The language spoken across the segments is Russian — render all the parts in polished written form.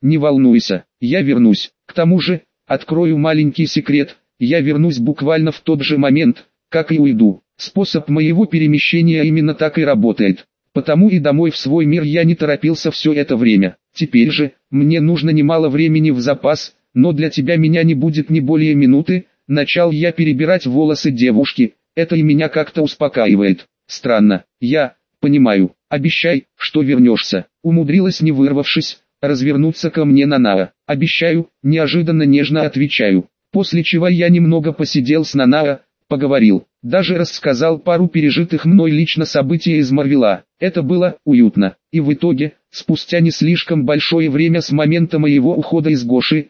не волнуйся, я вернусь. К тому же, открою маленький секрет, я вернусь буквально в тот же момент, как и уйду. Способ моего перемещения именно так и работает. Потому и домой в свой мир я не торопился все это время. Теперь же, мне нужно немало времени в запас, но для тебя меня не будет ни более минуты. Начал я перебирать волосы девушки, это и меня как-то успокаивает. Странно, я понимаю, обещай, что вернешься. Умудрилась, не вырвавшись, развернуться ко мне Нанаа. Обещаю, неожиданно нежно отвечаю. После чего я немного посидел с Нанаа, поговорил, даже рассказал пару пережитых мной лично событий из Марвела. Это было уютно, и в итоге, спустя не слишком большое время с момента моего ухода из Гоши,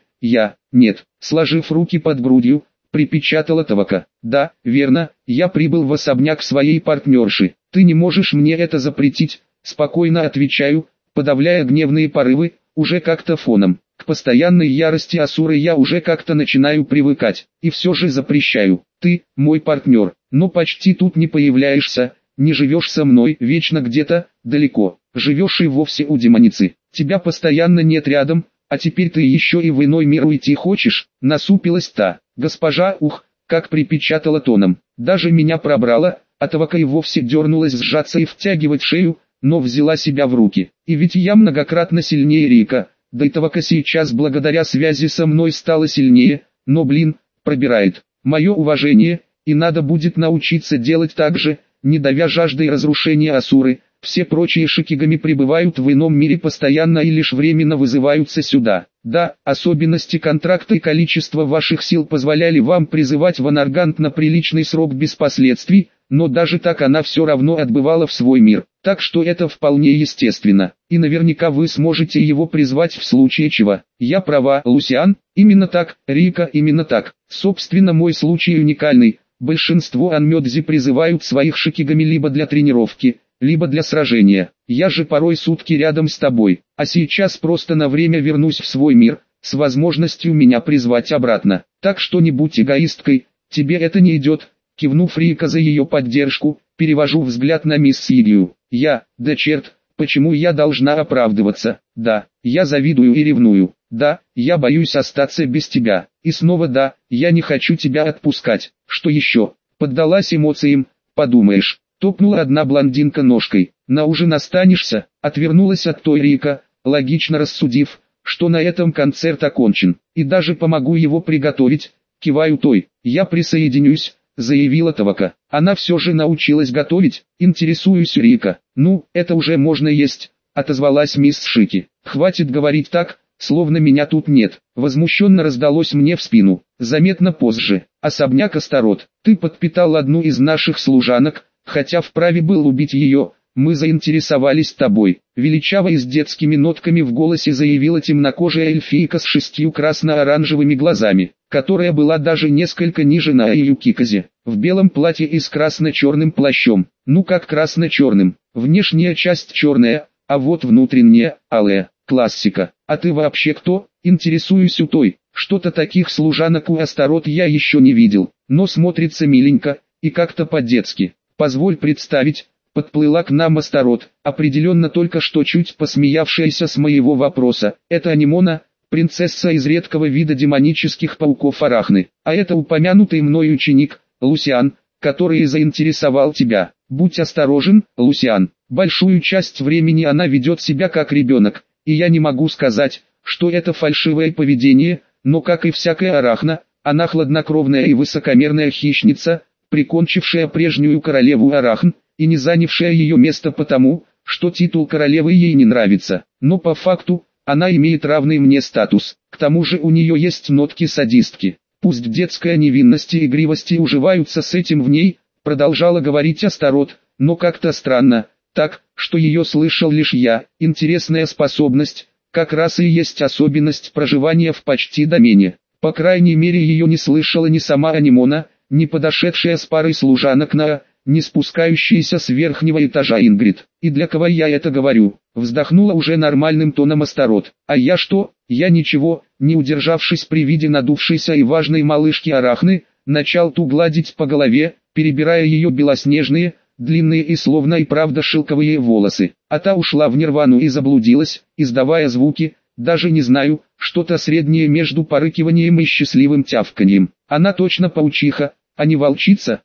сложив руки под грудью, припечатала Тавака. Да, верно, я прибыл в особняк своей партнерши. Ты не можешь мне это запретить, спокойно отвечаю, подавляя гневные порывы, уже как-то фоном. К постоянной ярости Асуры я уже как-то начинаю привыкать, и все же запрещаю. Ты, мой партнер, но почти тут не появляешься, не живешь со мной, вечно где-то, далеко, живешь и вовсе у демоницы. Тебя постоянно нет рядом, а теперь ты еще и в иной мир уйти хочешь, насупилась та. Госпожа, как припечатала тоном, даже меня пробрала, а Тавака и вовсе дернулась сжаться и втягивать шею, но взяла себя в руки. И ведь я многократно сильнее Рика, да и Тавака сейчас благодаря связи со мной стала сильнее, но пробирает. Мое уважение, и надо будет научиться делать так же, не давя жаждой разрушения Асуры. Все прочие шикигами пребывают в ином мире постоянно и лишь временно вызываются сюда. Да, особенности контракта и количество ваших сил позволяли вам призывать Ванаргант на приличный срок без последствий, но даже так она все равно отбывала в свой мир. Так что это вполне естественно, и наверняка вы сможете его призвать в случае чего. Я права, Лусиан? Именно так, Рика, именно так. Собственно, мой случай уникальный. Большинство анмёдзи призывают своих шикигами либо для тренировки, либо для сражения. Я же порой сутки рядом с тобой, а сейчас просто на время вернусь в свой мир, с возможностью меня призвать обратно. Так что не будь эгоисткой, тебе это не идет. Кивнув Рика за ее поддержку, перевожу взгляд на мисс Сидию. Да черт, почему я должна оправдываться? Да, я завидую и ревную. Да, я боюсь остаться без тебя. И снова да, я не хочу тебя отпускать. Что еще? Поддалась эмоциям, подумаешь. Топнула одна блондинка ножкой. На ужин останешься? Отвернулась от той Рика, логично рассудив, что на этом концерт окончен. И даже помогу его приготовить. Киваю той. Я присоединюсь, заявила Тавака. Она все же научилась готовить. Интересуюсь Рика. Ну, это уже можно есть, отозвалась мисс Шики. Хватит говорить так, словно меня тут нет. Возмущенно раздалось мне в спину. Заметно позже. Особняк Астарот. Ты подпитал одну из наших служанок, хотя вправе был убить ее. Мы заинтересовались тобой. Величаво и с детскими нотками в голосе заявила темнокожая эльфийка с 6 красно-оранжевыми глазами, которая была даже несколько ниже на Аюкиказе, в белом платье и с красно-черным плащом. Ну как красно-черным, внешняя часть черная, а вот внутренняя, алая, классика. А ты вообще кто? Интересуюсь у той. Что-то таких служанок у Астарот я еще не видел, но смотрится миленько, и как-то по-детски. Позволь представить, подплыла к нам Астарот, определенно только что чуть посмеявшаяся с моего вопроса. Это Анимона, принцесса из редкого вида демонических пауков Арахны. А это упомянутый мной ученик, Лусиан, который и заинтересовал тебя. Будь осторожен, Лусиан. Большую часть времени она ведет себя как ребенок, и я не могу сказать, что это фальшивое поведение, но как и всякая Арахна, она хладнокровная и высокомерная хищница, прикончившая прежнюю королеву Арахн, и не занявшая ее место потому, что титул королевы ей не нравится. Но по факту, она имеет равный мне статус. К тому же у нее есть нотки садистки. Пусть детская невинность и игривость и уживаются с этим в ней, продолжала говорить Астарот, но как-то странно, так, что ее слышал лишь я. Интересная способность, как раз и есть особенность проживания в почти домене. По крайней мере ее не слышала ни сама Анимона, ни подошедшая с парой служанок на, не спускающаяся с верхнего этажа Ингрид. И для кого я это говорю? Вздохнула уже нормальным тоном Астарот. А я что? Я ничего, не удержавшись при виде надувшейся и важной малышки Арахны, начал ту гладить по голове, перебирая ее белоснежные, длинные и словно и правда шелковые волосы. А та ушла в нирвану и заблудилась, издавая звуки, даже не знаю, что-то среднее между порыкиванием и счастливым тявканьем. Она точно паучиха, а не волчица.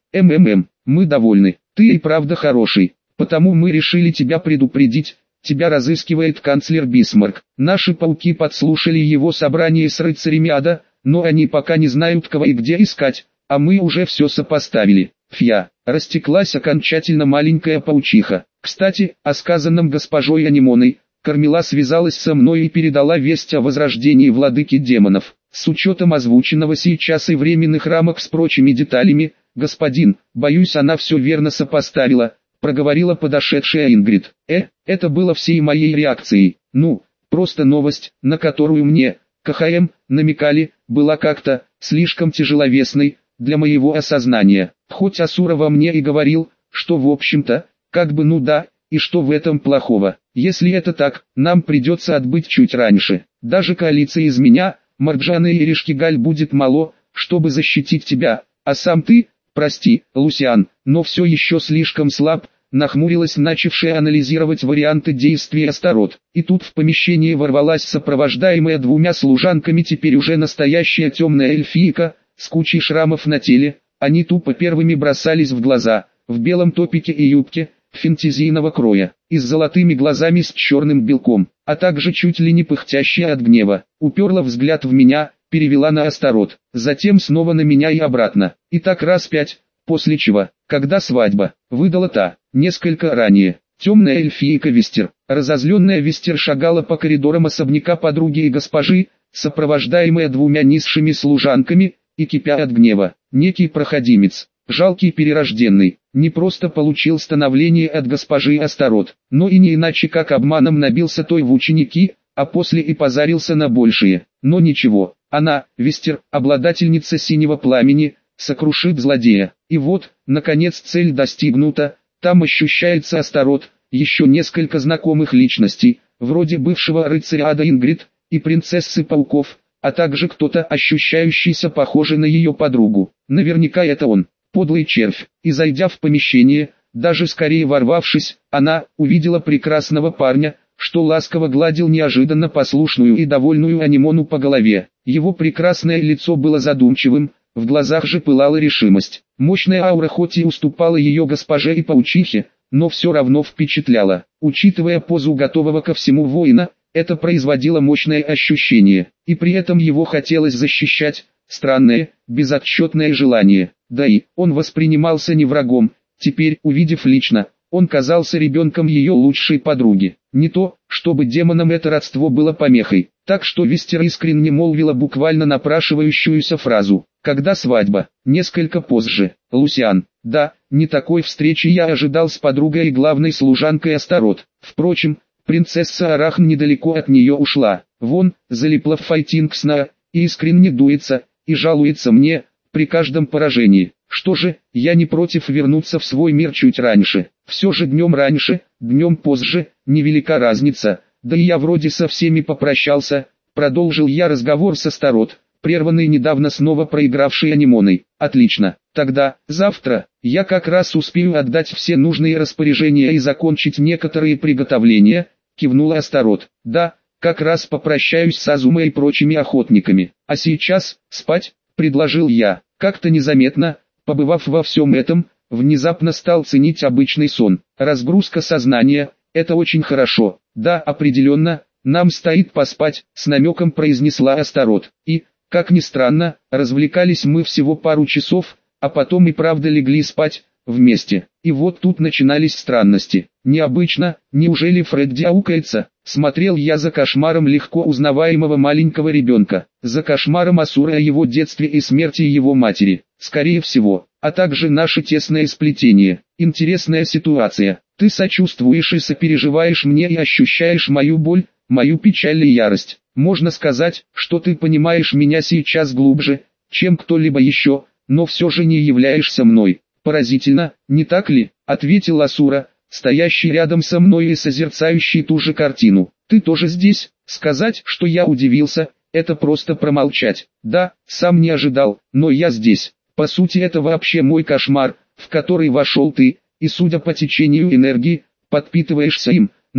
Мы довольны, ты и правда хороший, потому мы решили тебя предупредить. Тебя разыскивает канцлер Бисмарк. Наши пауки подслушали его собрание с рыцарями ада, но они пока не знают, кого и где искать, а мы уже все сопоставили. Фья, растеклась окончательно маленькая паучиха. Кстати, о сказанном госпожой Анимоной, Кармила связалась со мной и передала весть о возрождении владыки демонов. С учетом озвученного сейчас и временных рамок с прочими деталями, господин, боюсь, она все верно сопоставила, проговорила подошедшая Ингрид. Это было всей моей реакцией. Ну, просто новость, на которую мне, КХМ, намекали, была как-то слишком тяжеловесной для моего осознания. Хоть Асура во мне и говорил, что в общем-то, как бы ну да, и что в этом плохого. Если это так, нам придется отбыть чуть раньше. Даже коалиция из меня, Марджаны и Ришкигаль будет мало, чтобы защитить тебя, а сам ты, прости, Лусиан, но все еще слишком слаб, нахмурилась начавшая анализировать варианты действий Астарот. И тут в помещение ворвалась сопровождаемая двумя служанками теперь уже настоящая темная эльфийка, с кучей шрамов на теле. Они тупо первыми бросались в глаза, в белом топике и юбке, фэнтезийного кроя, и с золотыми глазами с черным белком, а также чуть ли не пыхтящая от гнева, уперла взгляд в меня, перевела на Астарот, затем снова на меня и обратно, и так раз 5, после чего, когда свадьба, выдала та, несколько ранее. Темная эльфийка Вестер, разозленная Вестер шагала по коридорам особняка подруги и госпожи, сопровождаемая двумя низшими служанками, и кипя от гнева. Некий проходимец, жалкий перерожденный, не просто получил становление от госпожи Астарот, но и не иначе как обманом набился той в ученики, а после и позарился на большие. Но ничего, она, Вестер, обладательница синего пламени, сокрушит злодея. И вот, наконец цель достигнута, там ощущается Астарот, еще несколько знакомых личностей, вроде бывшего рыцаря Ада Ингрид, и принцессы пауков, а также кто-то ощущающийся похожий на ее подругу. Наверняка это он, подлый червь. И зайдя в помещение, даже скорее ворвавшись, она увидела прекрасного парня, что ласково гладил неожиданно послушную и довольную Анимону по голове. Его прекрасное лицо было задумчивым, в глазах же пылала решимость. Мощная аура хоть и уступала ее госпоже и паучихе, но все равно впечатляла. Учитывая позу готового ко всему воина, это производило мощное ощущение, и при этом его хотелось защищать, странное, безотчетное желание. Да и, он воспринимался не врагом, теперь, увидев лично, он казался ребенком ее лучшей подруги. Не то, чтобы демонам это родство было помехой, так что Вестер искренне молвила буквально напрашивающуюся фразу. Когда свадьба? Несколько позже. Лусиан. Да, не такой встречи я ожидал с подругой и главной служанкой Астарот. Впрочем, принцесса Арахн недалеко от нее ушла. Вон, залипла в файтингсна, и искренне дуется, и жалуется мне, при каждом поражении. Что же, я не против вернуться в свой мир чуть раньше. Все же днем раньше, днем позже, невелика разница. Да и я вроде со всеми попрощался, продолжил я разговор с Астарот, прерванный недавно снова проигравшей Анимоной. Отлично, тогда, завтра, я как раз успею отдать все нужные распоряжения и закончить некоторые приготовления, кивнула Астарот. Да, как раз попрощаюсь с Азумой и прочими охотниками. А сейчас, спать, предложил я. Как-то незаметно, побывав во всем этом, внезапно стал ценить обычный сон. Разгрузка сознания, это очень хорошо. Да, определенно, нам стоит поспать, с намеком произнесла Астарот. И, как ни странно, развлекались мы всего пару часов, а потом и правда легли спать, вместе. И вот тут начинались странности. Необычно, неужели Фредди аукается? Смотрел я за кошмаром легко узнаваемого маленького ребенка, за кошмаром Асуры о его детстве и смерти его матери, скорее всего, а также наше тесное сплетение. Интересная ситуация. Ты сочувствуешь и сопереживаешь мне и ощущаешь мою боль, мою печаль и ярость. Можно сказать, что ты понимаешь меня сейчас глубже, чем кто-либо еще, но все же не являешься мной. Поразительно, не так ли? Ответил Асура, стоящий рядом со мной и созерцающий ту же картину. Ты тоже здесь? Сказать, что я удивился, это просто промолчать. Да, сам не ожидал, но я здесь. По сути это вообще мой кошмар, в который вошел ты, и судя по течению энергии, подпитываешься им, но,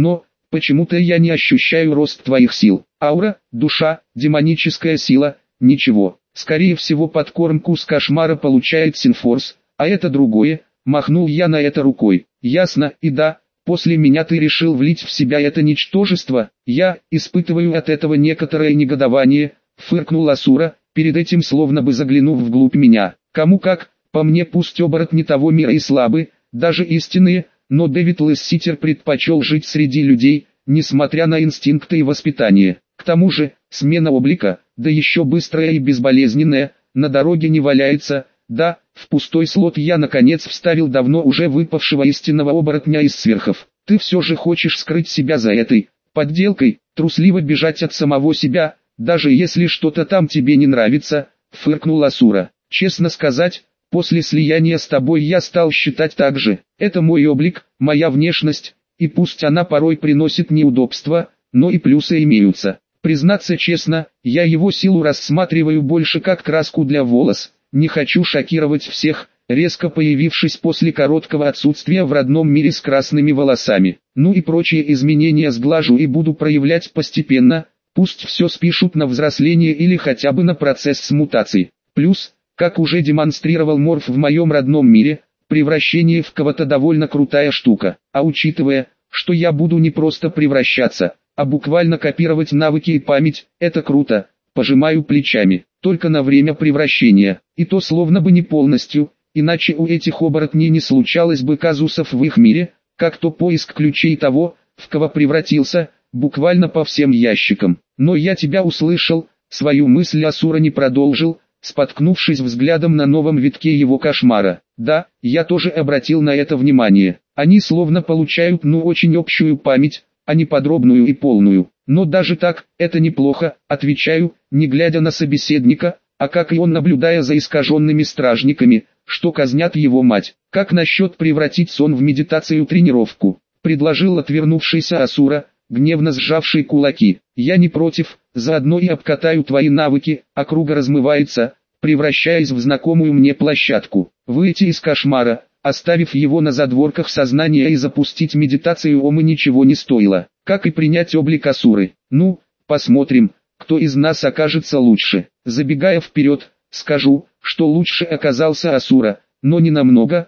Почему-то я не ощущаю рост твоих сил. Аура, душа, демоническая сила, ничего. Скорее всего подкормку с кошмара получает Синфорс, а это другое. Махнул я на это рукой. Ясно, и да, после меня ты решил влить в себя это ничтожество. Я испытываю от этого некоторое негодование, фыркнул Асура, перед этим словно бы заглянув вглубь меня. Кому как, по мне пусть оборотни того мира и слабы, даже истинные, но Дэвид Лесситер предпочел жить среди людей, несмотря на инстинкты и воспитание. К тому же, смена облика, да еще быстрая и безболезненная, на дороге не валяется. Да, в пустой слот я наконец вставил давно уже выпавшего истинного оборотня из сверхов. Ты все же хочешь скрыть себя за этой подделкой, трусливо бежать от самого себя, даже если что-то там тебе не нравится, фыркнул Асура. Честно сказать, после слияния с тобой я стал считать так же. Это мой облик, моя внешность, и пусть она порой приносит неудобства, но и плюсы имеются. Признаться честно, я его силу рассматриваю больше как краску для волос. Не хочу шокировать всех, резко появившись после короткого отсутствия в родном мире с красными волосами. Ну и прочие изменения сглажу и буду проявлять постепенно, пусть все спишут на взросление или хотя бы на процесс мутации. Плюс, как уже демонстрировал Морф в моем родном мире, превращение в кого-то довольно крутая штука. А учитывая, что я буду не просто превращаться, а буквально копировать навыки и память, это круто, пожимаю плечами. Только на время превращения, и то словно бы не полностью, иначе у этих оборотней не случалось бы казусов в их мире, как то поиск ключей того, в кого превратился, буквально по всем ящикам. Но я тебя услышал, свою мысль Асура не продолжил, споткнувшись взглядом на новом витке его кошмара. Да, я тоже обратил на это внимание. Они словно получают очень общую память, а не подробную и полную. Но даже так, это неплохо, отвечаю, не глядя на собеседника, а как и он наблюдая за искаженными стражниками, что казнят его мать. Как насчет превратить сон в медитацию-тренировку? Предложил отвернувшийся Асура, гневно сжавший кулаки. Я не против, заодно и обкатаю твои навыки, округа размывается, превращаясь в знакомую мне площадку. Выйти из кошмара, оставив его на задворках сознания и запустить медитацию Омы ничего не стоило. Как и принять облик Асуры. Ну, посмотрим, кто из нас окажется лучше. Забегая вперед, скажу, что лучше оказался Асура, но не намного,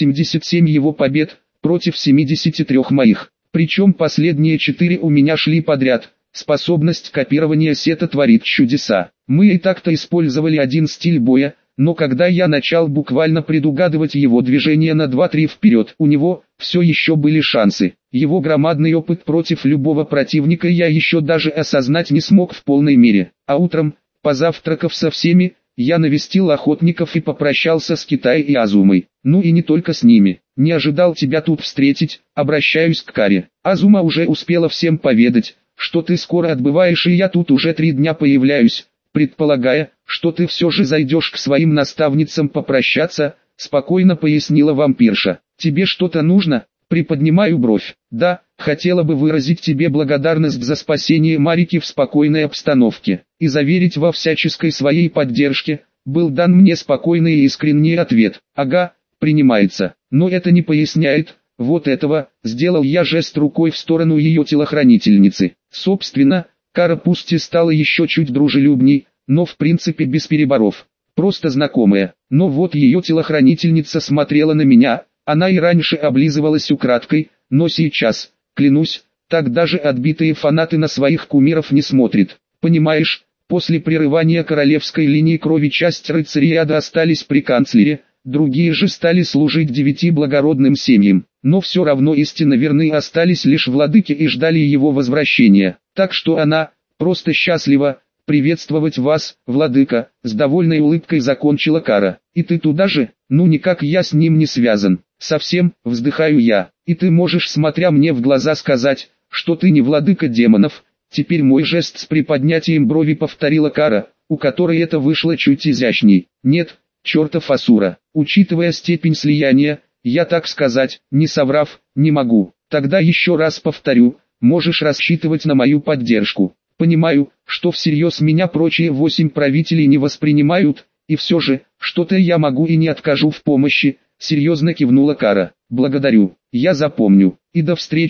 87 его побед, против 73 моих. Причем последние 4 у меня шли подряд. Способность копирования сета творит чудеса. Мы и так-то использовали один стиль боя, но когда я начал буквально предугадывать его движение на 2-3 вперед, у него все еще были шансы. Его громадный опыт против любого противника я еще даже осознать не смог в полной мере. А утром, позавтракав со всеми, я навестил охотников и попрощался с Китай и Азумой. Ну и не только с ними. Не ожидал тебя тут встретить, обращаюсь к Каре. Азума уже успела всем поведать, что ты скоро отбываешь и я тут уже 3 дня появляюсь. Предполагая, что ты все же зайдешь к своим наставницам попрощаться, спокойно пояснила вампирша. Тебе что-то нужно? Приподнимаю бровь. Да, хотела бы выразить тебе благодарность за спасение Марики в спокойной обстановке, и заверить во всяческой своей поддержке, был дан мне спокойный и искренний ответ. Ага, принимается, но это не поясняет, вот этого, сделал я жест рукой в сторону ее телохранительницы. Собственно, Кара пусть и стала еще чуть дружелюбней, но в принципе без переборов. Просто знакомая, но вот ее телохранительница смотрела на меня, она и раньше облизывалась украдкой, но сейчас, клянусь, так даже отбитые фанаты на своих кумиров не смотрят. Понимаешь, после прерывания королевской линии крови часть рыцарей ада остались при канцлере, другие же стали служить 9 благородным семьям, но все равно истинно верны остались лишь владыке и ждали его возвращения. Так что она, просто счастлива, приветствовать вас, владыка, с довольной улыбкой закончила Кара. И ты туда же? Ну никак я с ним не связан. Совсем, вздыхаю я. И ты можешь, смотря мне в глаза, сказать, что ты не владыка демонов. Теперь мой жест с приподнятием брови повторила Кара, у которой это вышло чуть изящней. Нет, чертов Асура. Учитывая степень слияния, я так сказать, не соврав, не могу. Тогда еще раз повторю, можешь рассчитывать на мою поддержку. Понимаю, что всерьез меня прочие 8 правителей не воспринимают, и все же, что-то я могу и не откажу в помощи, серьезно кивнула Кара. Благодарю, я запомню, и до встречи,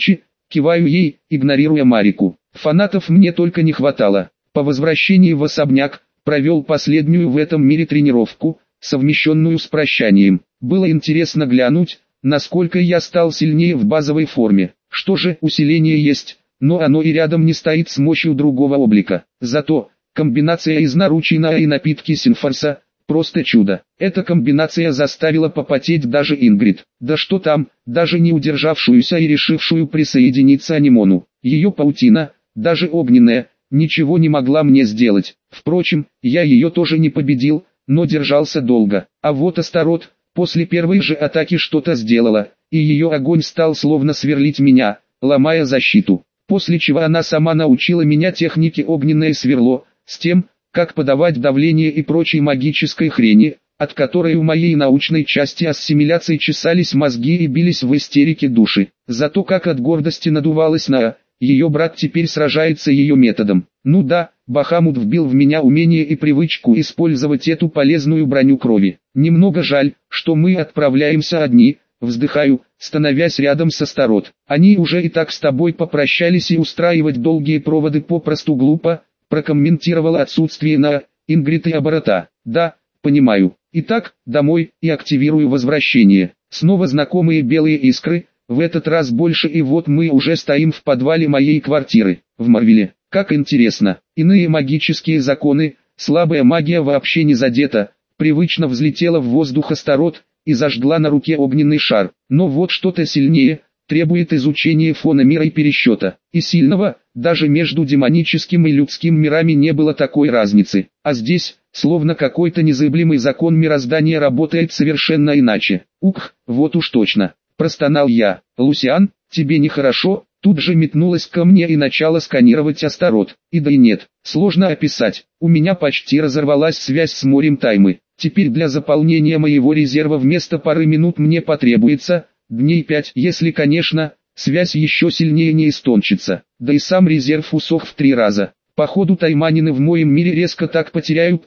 Киваю ей, игнорируя Марику. Фанатов мне только не хватало. По возвращении в особняк, провел последнюю в этом мире тренировку, совмещенную с прощанием. Было интересно глянуть, насколько я стал сильнее в базовой форме. Что же, усиление есть, но оно и рядом не стоит с мощью другого облика. Зато, комбинация из наручина и напитки Синфорса – просто чудо. Эта комбинация заставила попотеть даже Ингрид. Да что там, даже не удержавшуюся и решившую присоединиться Анимону. Ее паутина, даже огненная, ничего не могла мне сделать. Впрочем, я ее тоже не победил, но держался долго. А вот Астарот, после первой же атаки что-то сделала, и ее огонь стал словно сверлить меня, ломая защиту. После чего она сама научила меня технике огненное сверло, с тем, как подавать давление и прочей магической хрени, от которой у моей научной части ассимиляции чесались мозги и бились в истерике души. Зато как от гордости надувалась Наа, ее брат теперь сражается ее методом. Ну да, Бахамут вбил в меня умение и привычку использовать эту полезную броню крови. Немного жаль, что мы отправляемся одни, вздыхаю, становясь рядом с Астарот. Они уже и так с тобой попрощались, и устраивать долгие проводы попросту глупо, прокомментировала отсутствие на Ингрид и оборота. Да, понимаю. Итак, домой, и активирую возвращение. Снова знакомые белые искры, в этот раз больше, и вот мы уже стоим в подвале моей квартиры, в Марвеле. Как интересно, иные магические законы, слабая магия вообще не задета, привычно взлетела в воздух Астарот и зажгла на руке огненный шар. Но вот что-то сильнее требует изучения фона мира и пересчета. И сильного, даже между демоническим и людским мирами не было такой разницы. А здесь, словно какой-то незыблемый закон мироздания работает совершенно иначе. Ух, вот уж точно. Простонал я. Лусиан, тебе нехорошо? Тут же метнулась ко мне и начала сканировать Астарот. И да и нет, сложно описать. У меня почти разорвалась связь с морем Таймы. Теперь для заполнения моего резерва вместо пары минут мне потребуется дней 5, если, конечно, связь еще сильнее не истончится. Да и сам резерв усох в 3 раза. Походу тайманины в моем мире резко так потеряют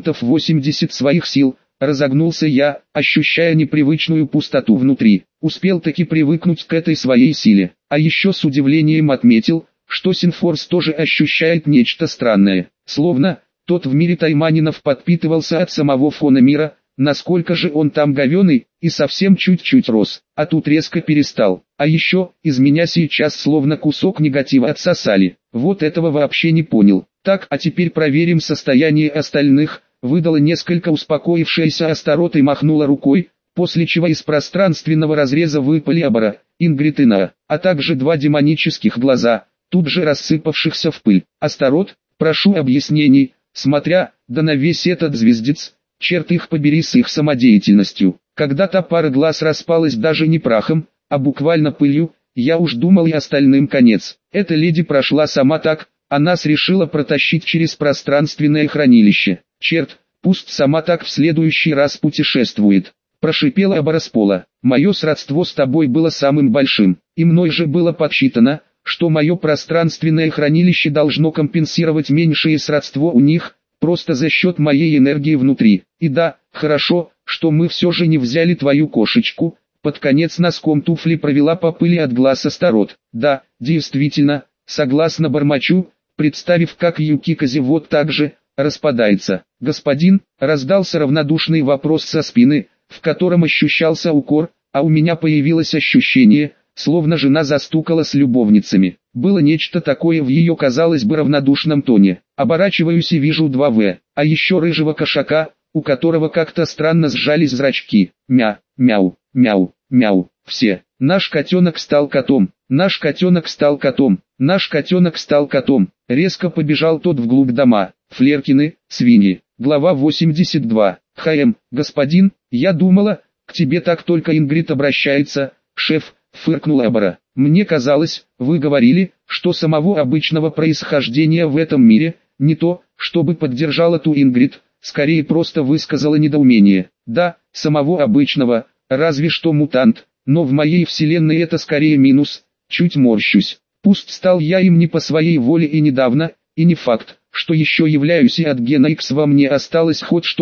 80% своих сил. Разогнулся я, ощущая непривычную пустоту внутри. Успел таки привыкнуть к этой своей силе. А еще с удивлением отметил, что Синфорс тоже ощущает нечто странное. Словно тот в мире тайманинов подпитывался от самого фона мира, насколько же он там говеный, и совсем чуть-чуть рос, а тут резко перестал. А еще, из меня сейчас словно кусок негатива отсосали. Вот этого вообще не понял. Так, а теперь проверим состояние остальных. Выдала несколько успокоившаяся Астарот и махнула рукой, после чего из пространственного разреза выпали Абара, Ингрид и Наа, а также 2 демонических глаза, тут же рассыпавшихся в пыль. Астарот, прошу объяснений, смотря, да на весь этот звездец, черт их побери с их самодеятельностью. Когда та пара глаз распалась даже не прахом, а буквально пылью, я уж думал и остальным конец. Эта леди прошла сама так, а нас решила протащить через пространственное хранилище. Черт, пусть сама так в следующий раз путешествует. Прошипела Абара с пола. Мое сродство с тобой было самым большим, и мной же было подсчитано, что мое пространственное хранилище должно компенсировать меньшее сродство у них, просто за счет моей энергии внутри. И да, хорошо, что мы все же не взяли твою кошечку. Под конец носком туфли провела по пыли от глаз Астарот. Да, действительно, согласно бормочу, представив, как Юкикази вот так же распадается. Господин, раздался равнодушный вопрос со спины, в котором ощущался укор, а у меня появилось ощущение, словно жена застукала с любовницами. Было нечто такое в ее, казалось бы, равнодушном тоне. Оборачиваюсь и вижу 2В, а еще рыжего кошака, у которого как-то странно сжались зрачки. Мяу, мяу, мяу, все. Наш котенок стал котом, наш котенок стал котом, наш котенок стал котом. Резко побежал тот вглубь дома. Флеркины, свиньи. Глава 82. Господин, я думала, к тебе так только Ингрид обращается, шеф, фыркнула Абара. Мне казалось, вы говорили, что самого обычного происхождения в этом мире, не то, чтобы поддержала ту Ингрид, скорее просто высказала недоумение. Да, самого обычного, разве что мутант, но в моей вселенной это скорее минус, чуть морщусь. Пусть стал я им не по своей воле и недавно, и не факт, что еще являюсь, и от гена X во мне осталось хоть что-то,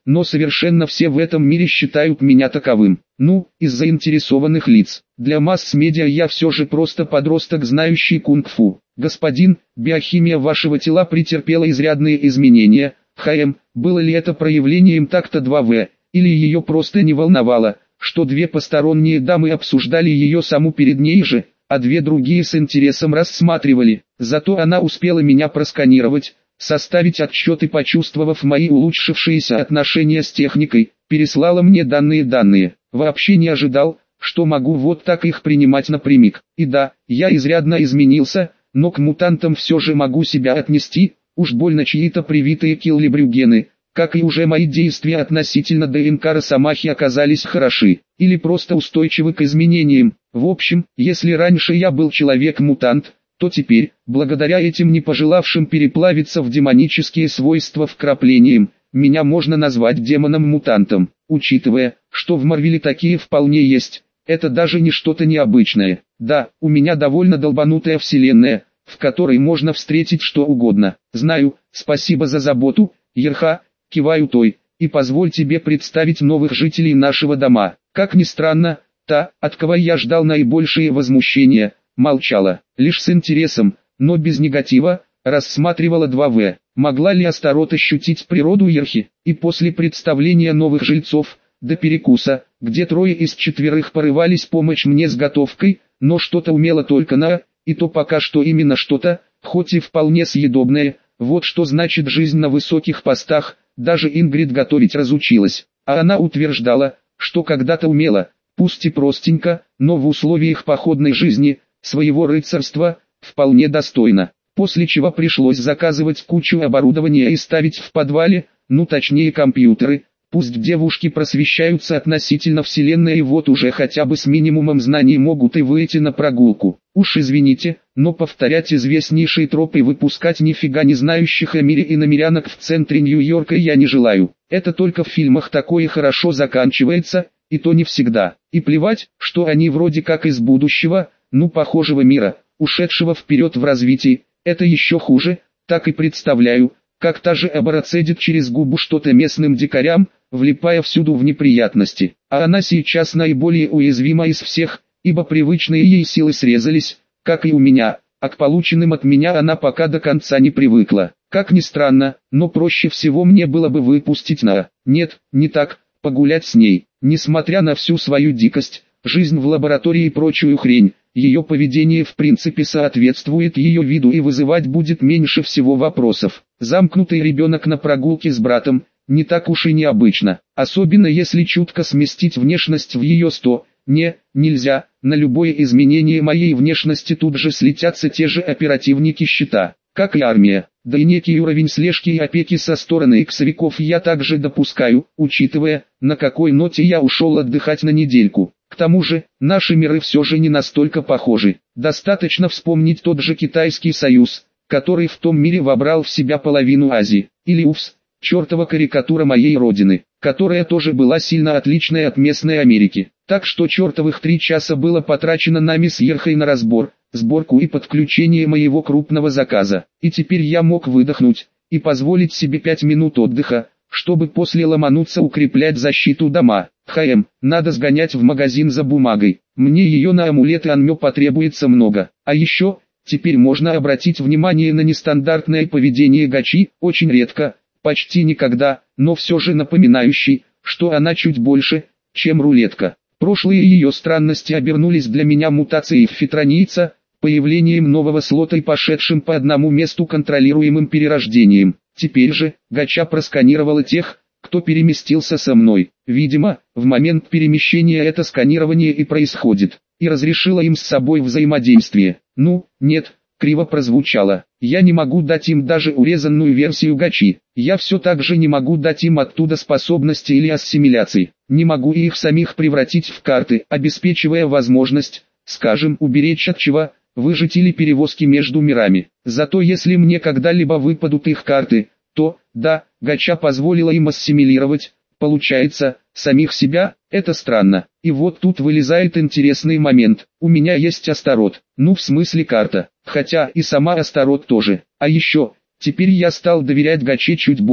но совершенно все в этом мире считают меня таковым. Ну, из заинтересованных лиц. Для масс-медиа я все же просто подросток, знающий кунг-фу. Господин, биохимия вашего тела претерпела изрядные изменения. ХМ, было ли это проявлением такта 2В, или ее просто не волновало, что две посторонние дамы обсуждали ее саму перед ней же, а две другие с интересом рассматривали. Зато она успела меня просканировать, составить отчет и, почувствовав мои улучшившиеся отношения с техникой, переслала мне данные. Вообще не ожидал, что могу вот так их принимать напрямик. И да, я изрядно изменился, но к мутантам все же могу себя отнести, уж больно чьи-то привитые киллибрюгены, как и уже мои действия относительно ДНК Росомахи оказались хороши, или просто устойчивы к изменениям. В общем, если раньше я был человек-мутант, то теперь, благодаря этим не пожелавшим переплавиться в демонические свойства вкраплениям, меня можно назвать демоном-мутантом. Учитывая, что в Марвеле такие вполне есть, это даже не что-то необычное. Да, у меня довольно долбанутая вселенная, в которой можно встретить что угодно. Знаю, спасибо за заботу, Ерха, киваю той, и позволь тебе представить новых жителей нашего дома. Как ни странно, та, от кого я ждал наибольшее возмущение, молчала, лишь с интересом, но без негатива, рассматривала 2В. Могла ли Астарот ощутить природу Ерхи? И после представления новых жильцов, до перекуса, где 3 из 4 порывались помочь мне с готовкой, но что-то умела только на, и то пока что именно что-то, хоть и вполне съедобное. Вот что значит жизнь на высоких постах, даже Ингрид готовить разучилась. А она утверждала, что когда-то умела, пусть и простенько, но в условиях походной жизни, своего рыцарства, вполне достойно. После чего пришлось заказывать кучу оборудования и ставить в подвале, ну точнее компьютеры. Пусть девушки просвещаются относительно вселенной и вот уже хотя бы с минимумом знаний могут и выйти на прогулку. Уж извините, но повторять известнейшие тропы и выпускать нифига не знающих о мире иномерянок в центре Нью-Йорка я не желаю. Это только в фильмах такое хорошо заканчивается, и то не всегда. И плевать, что они вроде как из будущего, ну похожего мира, ушедшего вперед в развитии. Это еще хуже, так и представляю, как та же Эбора цедит через губу что-то местным дикарям, влипая всюду в неприятности. А она сейчас наиболее уязвима из всех, ибо привычные ей силы срезались, как и у меня, а к полученным от меня она пока до конца не привыкла. Как ни странно, но проще всего мне было бы выпустить на... Нет, не так, погулять с ней. Несмотря на всю свою дикость, жизнь в лаборатории и прочую хрень, ее поведение в принципе соответствует ее виду и вызывать будет меньше всего вопросов. Замкнутый ребенок на прогулке с братом, не так уж и необычно, особенно если чутко сместить внешность в ее 100. Нельзя, на любое изменение моей внешности тут же слетятся те же оперативники счета, как и армия. Да и некий уровень слежки и опеки со стороны иксовиков я также допускаю, учитывая, на какой ноте я ушел отдыхать на недельку. К тому же, наши миры все же не настолько похожи. Достаточно вспомнить тот же Китайский Союз, который в том мире вобрал в себя половину Азии, или УФС, чертова карикатура моей родины, которая тоже была сильно отличной от местной Америки. Так что чертовых 3 часа было потрачено нами с Ерхой на разбор, сборку и подключение моего крупного заказа. И теперь я мог выдохнуть и позволить себе 5 минут отдыха, чтобы после ломануться укреплять защиту дома. Надо сгонять в магазин за бумагой. Мне ее на амулеты Анмё потребуется много. А еще, теперь можно обратить внимание на нестандартное поведение Гачи, очень редко, почти никогда, но все же напоминающий, что она чуть больше, чем рулетка. Прошлые ее странности обернулись для меня мутацией в фитронийца, появлением нового слота и пошедшим по одному месту контролируемым перерождением. Теперь же, Гача просканировала тех, кто переместился со мной. Видимо, в момент перемещения это сканирование и происходит, и разрешила им с собой взаимодействие. Ну, нет, криво прозвучало. Я не могу дать им даже урезанную версию Гачи. Я все так же не могу дать им оттуда способности или ассимиляции. Не могу и их самих превратить в карты, обеспечивая возможность, скажем, уберечь от чего, выжить или перевозки между мирами. Зато если мне когда-либо выпадут их карты, то, да, Гача позволила им ассимилировать, получается, самих себя. Это странно. И вот тут вылезает интересный момент. У меня есть Астарот, ну в смысле карта, хотя и сама Астарот тоже. А еще, теперь я стал доверять Гаче чуть больше.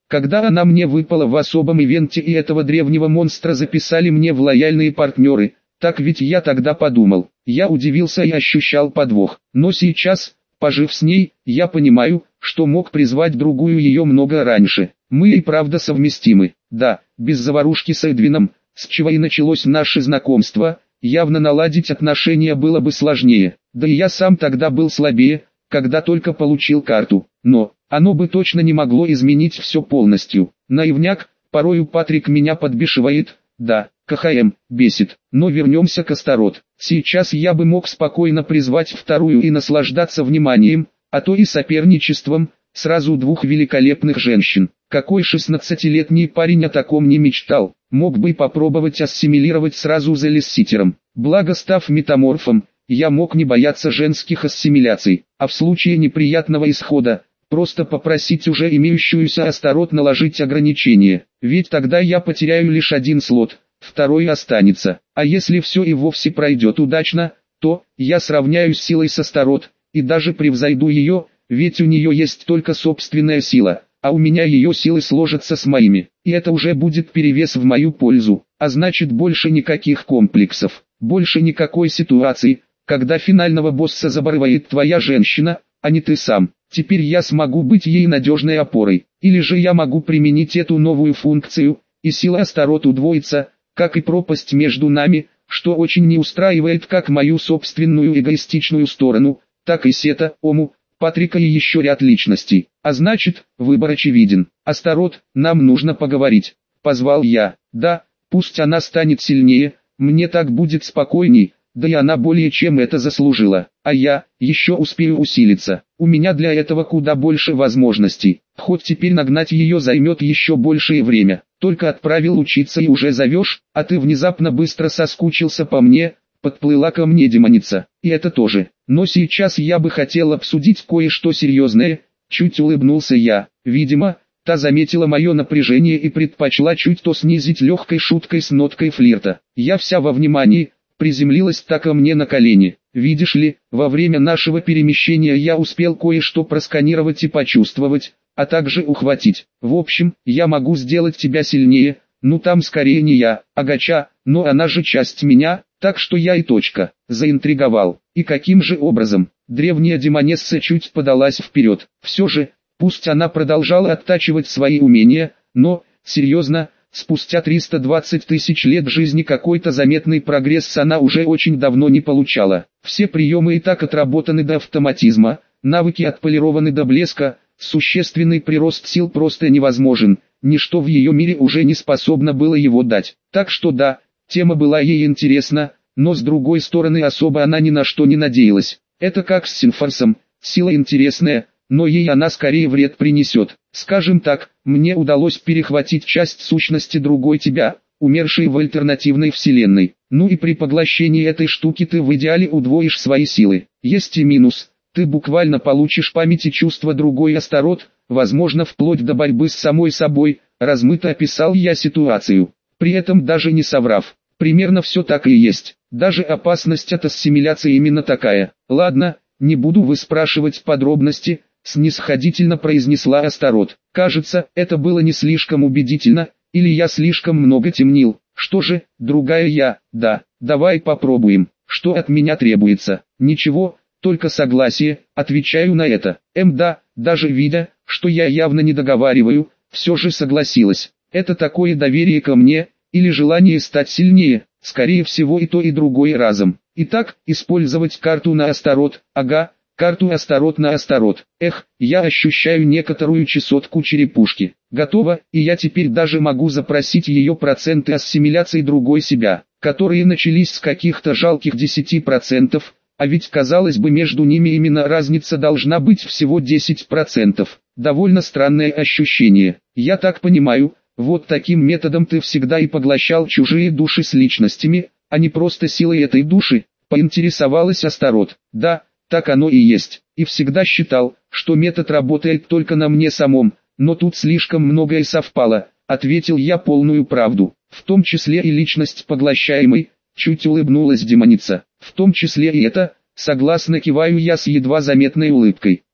Когда она мне выпала в особом ивенте и этого древнего монстра записали мне в лояльные партнеры, так ведь я тогда подумал. Я удивился и ощущал подвох. Но сейчас, пожив с ней, я понимаю, что мог призвать другую ее много раньше. Мы и правда совместимы. Да, без заварушки с Эдвином, с чего и началось наше знакомство, явно наладить отношения было бы сложнее. Да и я сам тогда был слабее, когда только получил карту. Но, оно бы точно не могло изменить все полностью. Наивняк, порою Патрик меня подбешивает, да, КХМ, бесит. Но вернемся к Астарот. Сейчас я бы мог спокойно призвать вторую и наслаждаться вниманием, а то и соперничеством, сразу двух великолепных женщин. Какой 16-летний парень о таком не мечтал? Мог бы попробовать ассимилировать сразу за Лисситером. Благо, став метаморфом, я мог не бояться женских ассимиляций, а в случае неприятного исхода, просто попросить уже имеющуюся Астарот наложить ограничения. Ведь тогда я потеряю лишь один слот, второй останется. А если все и вовсе пройдет удачно, то я сравняюсь силой с Астарот, и даже превзойду ее, ведь у нее есть только собственная сила, а у меня ее силы сложатся с моими. И это уже будет перевес в мою пользу, а значит больше никаких комплексов, больше никакой ситуации, когда финального босса забарывает твоя женщина, а не ты сам. Теперь я смогу быть ей надежной опорой. Или же я могу применить эту новую функцию, и сила Астарот удвоится, как и пропасть между нами, что очень не устраивает как мою собственную эгоистичную сторону, так и Сета, Ому, Патрика и еще ряд личностей. А значит, выбор очевиден. Астарот, нам нужно поговорить. Позвал я. Да, пусть она станет сильнее, мне так будет спокойней. Да и она более чем это заслужила. А я, еще успею усилиться. У меня для этого куда больше возможностей. Хоть теперь нагнать ее займет еще большее время. Только отправил учиться и уже зовешь, а ты внезапно быстро соскучился по мне, подплыла ко мне демоница. И это тоже. Но сейчас я бы хотел обсудить кое-что серьезное, чуть улыбнулся я. Видимо, та заметила мое напряжение и предпочла чуть то снизить легкой шуткой с ноткой флирта. Я вся во внимании. Приземлилась так ко мне на колени. Видишь ли, во время нашего перемещения я успел кое-что просканировать и почувствовать, а также ухватить. В общем, я могу сделать тебя сильнее, ну там скорее не я, а Гача, но она же часть меня, так что я и точка. Заинтриговал. И каким же образом? Древняя демонесса чуть подалась вперед. Все же, пусть она продолжала оттачивать свои умения, но, серьезно, спустя 320 тысяч лет жизни какой-то заметный прогресс она уже очень давно не получала. Все приемы и так отработаны до автоматизма, навыки отполированы до блеска, существенный прирост сил просто невозможен, ничто в ее мире уже не способно было его дать. Так что да, тема была ей интересна, но с другой стороны особо она ни на что не надеялась. Это как с Синфорсом, сила интересная, но ей она скорее вред принесет. Скажем так, мне удалось перехватить часть сущности другой тебя, умершей в альтернативной вселенной. Ну и при поглощении этой штуки ты в идеале удвоишь свои силы. Есть и минус, ты буквально получишь память и чувства другой Астарот, возможно вплоть до борьбы с самой собой, размыто описал я ситуацию. При этом даже не соврав, примерно все так и есть. Даже опасность от ассимиляции именно такая. Ладно, не буду выспрашивать подробности, снисходительно произнесла Астарот. Кажется, это было не слишком убедительно, или я слишком много темнил. Что же, другая я, да, давай попробуем. Что от меня требуется? Ничего, только согласие, отвечаю на это. Да, даже видя, что я явно не договариваю, все же согласилась. Это такое доверие ко мне, или желание стать сильнее, скорее всего и то и другое разом. Итак, использовать карту на Астарот, ага, карту Астарот на Астарот. Эх, я ощущаю некоторую чесотку черепушки. Готово, и я теперь даже могу запросить ее проценты ассимиляции другой себя, которые начались с каких-то жалких 10%, а ведь казалось бы между ними именно разница должна быть всего 10%. Довольно странное ощущение. Я так понимаю, вот таким методом ты всегда и поглощал чужие души с личностями, а не просто силой этой души, поинтересовалась Астарот. Да, так оно и есть, и всегда считал, что метод работает только на мне самом, но тут слишком многое совпало, ответил я полную правду, в том числе и личность поглощаемой, чуть улыбнулась демоница, в том числе и это, согласно киваю я с едва заметной улыбкой.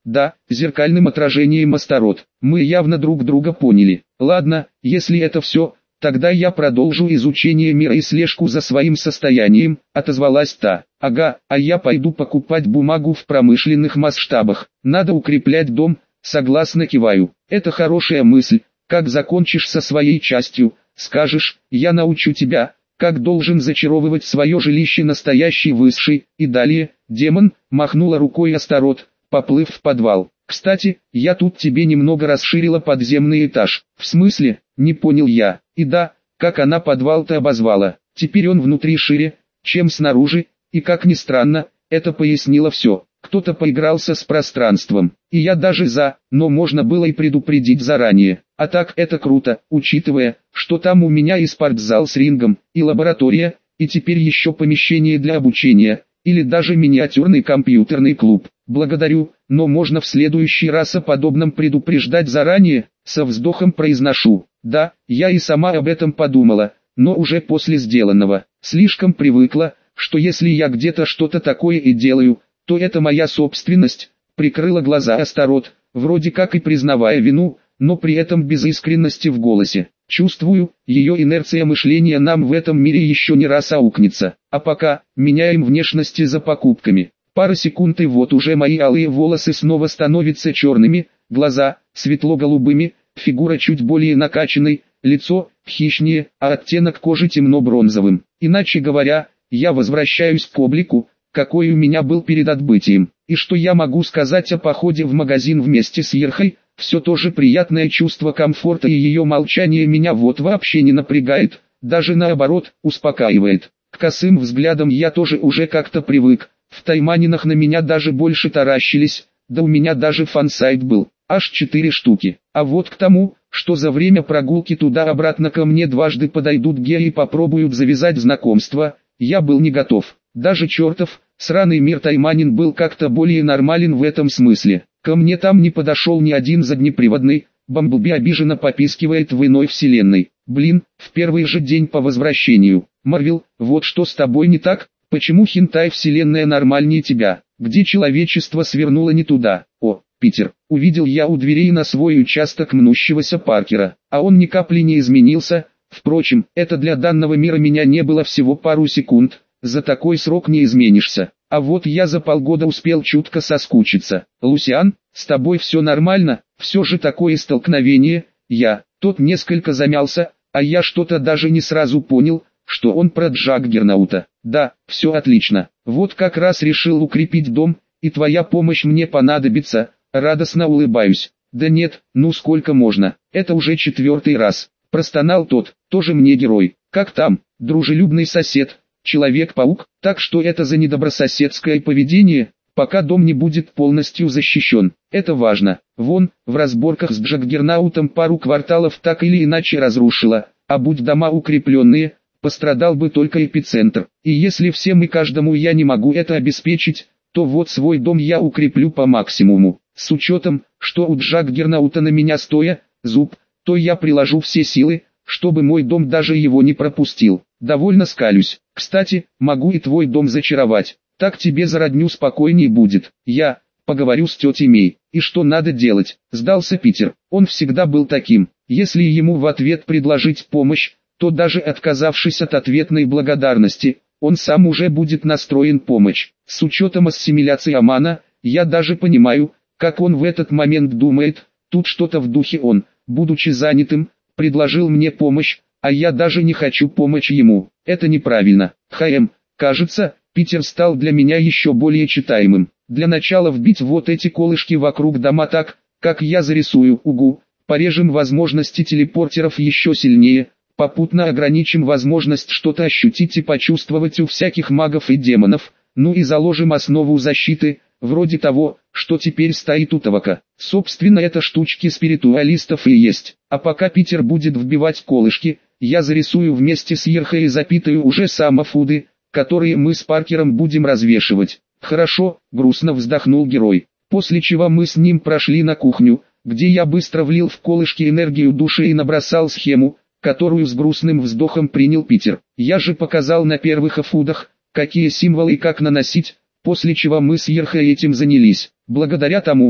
Да, зеркальным отражением Астарот. Мы явно друг друга поняли. Ладно, если это все, тогда я продолжу изучение мира и слежку за своим состоянием, отозвалась та. Ага, а я пойду покупать бумагу в промышленных масштабах. Надо укреплять дом, согласно киваю. Это хорошая мысль. Как закончишь со своей частью, скажешь, я научу тебя, как должен зачаровывать свое жилище настоящий высший. И далее, демон, махнула рукой Астарот, поплыв в подвал. Кстати, я тут тебе немного расширила подземный этаж. В смысле, не понял я. И да, как она подвал-то обозвала. Теперь он внутри шире, чем снаружи, и как ни странно, это пояснило все. Кто-то поигрался с пространством, и я даже за, но можно было и предупредить заранее. А так это круто, учитывая, что там у меня и спортзал с рингом, и лаборатория, и теперь еще помещение для обучения, или даже миниатюрный компьютерный клуб. Благодарю, но можно в следующий раз о подобном предупреждать заранее, со вздохом произношу. Да, я и сама об этом подумала, но уже после сделанного. Слишком привыкла, что если я где-то что-то такое и делаю, то это моя собственность. Прикрыла глаза Астарот, вроде как и признавая вину, но при этом без искренности в голосе. Чувствую, ее инерция мышления нам в этом мире еще не раз аукнется. А пока, меняем внешности за покупками. Пара секунд и вот уже мои алые волосы снова становятся черными, глаза светло-голубыми, фигура чуть более накачанной, лицо хищнее, а оттенок кожи темно-бронзовым. Иначе говоря, я возвращаюсь к облику, какой у меня был перед отбытием. И что я могу сказать о походе в магазин вместе с Ерхой? Все то же приятное чувство комфорта, и ее молчание меня вот вообще не напрягает, даже наоборот, успокаивает. К косым взглядам я тоже уже как-то привык. В Тайманинах на меня даже больше таращились, да у меня даже фансайт был, аж 4 штуки. А вот к тому, что за время прогулки туда-обратно ко мне дважды подойдут геи и попробуют завязать знакомство, я был не готов. Даже чертов, сраный мир Тайманин был как-то более нормален в этом смысле. Ко мне там не подошел ни один заднеприводный, Бамблби обиженно попискивает в иной вселенной. Блин, в первый же день по возвращению. Марвел, вот что с тобой не так? Почему хентай вселенная нормальнее тебя? Где человечество свернуло не туда? О, Питер, увидел я у дверей на свой участок мнущегося Паркера, а он ни капли не изменился. Впрочем, это для данного мира меня не было всего пару секунд, за такой срок не изменишься. А вот я за полгода успел чутко соскучиться. Лусиан, с тобой все нормально? Все же такое столкновение. Тот несколько замялся, а я что-то даже не сразу понял, что он про Джаггернаута. Да, все отлично. Вот как раз решил укрепить дом, и твоя помощь мне понадобится. Радостно улыбаюсь. Да нет, ну сколько можно, это уже 4-й раз. Простонал тот, тоже мне герой. Как там, дружелюбный сосед, Человек-паук? Так что это за недобрососедское поведение, пока дом не будет полностью защищен. Это важно. Вон, в разборках с Джаггернаутом пару кварталов так или иначе разрушило, а будь дома укрепленные, пострадал бы только эпицентр. И если всем и каждому я не могу это обеспечить, то вот свой дом я укреплю по максимуму. С учетом, что у Джаггернаута на меня зуб, то я приложу все силы, чтобы мой дом даже его не пропустил. Довольно скалюсь. Кстати, могу и твой дом зачаровать. Так тебе за родню спокойней будет. Я поговорю с тетей Мей. И что надо делать? Сдался Питер. Он всегда был таким. Если ему в ответ предложить помощь, то даже отказавшись от ответной благодарности, он сам уже будет настроен помочь. С учетом ассимиляции Амана, я даже понимаю, как он в этот момент думает. Тут что-то в духе он, будучи занятым, предложил мне помощь, а я даже не хочу помочь ему. Это неправильно. Кажется, Питер стал для меня еще более читаемым. Для начала вбить вот эти колышки вокруг дома так, как я зарисую, порежем возможности телепортеров еще сильнее, попутно ограничим возможность что-то ощутить и почувствовать у всяких магов и демонов, ну и заложим основу защиты, вроде того, что теперь стоит у Тавака. Собственно, это штучки спиритуалистов и есть. А пока Питер будет вбивать колышки, я зарисую вместе с Ерхой и запитаю уже самофуды, которые мы с Паркером будем развешивать. Хорошо, грустно вздохнул герой. После чего мы с ним прошли на кухню, где я быстро влил в колышки энергию души и набросал схему, которую с грустным вздохом принял Питер. Я же показал на первых фудах, какие символы и как наносить, после чего мы с Ерхой этим занялись. Благодаря тому,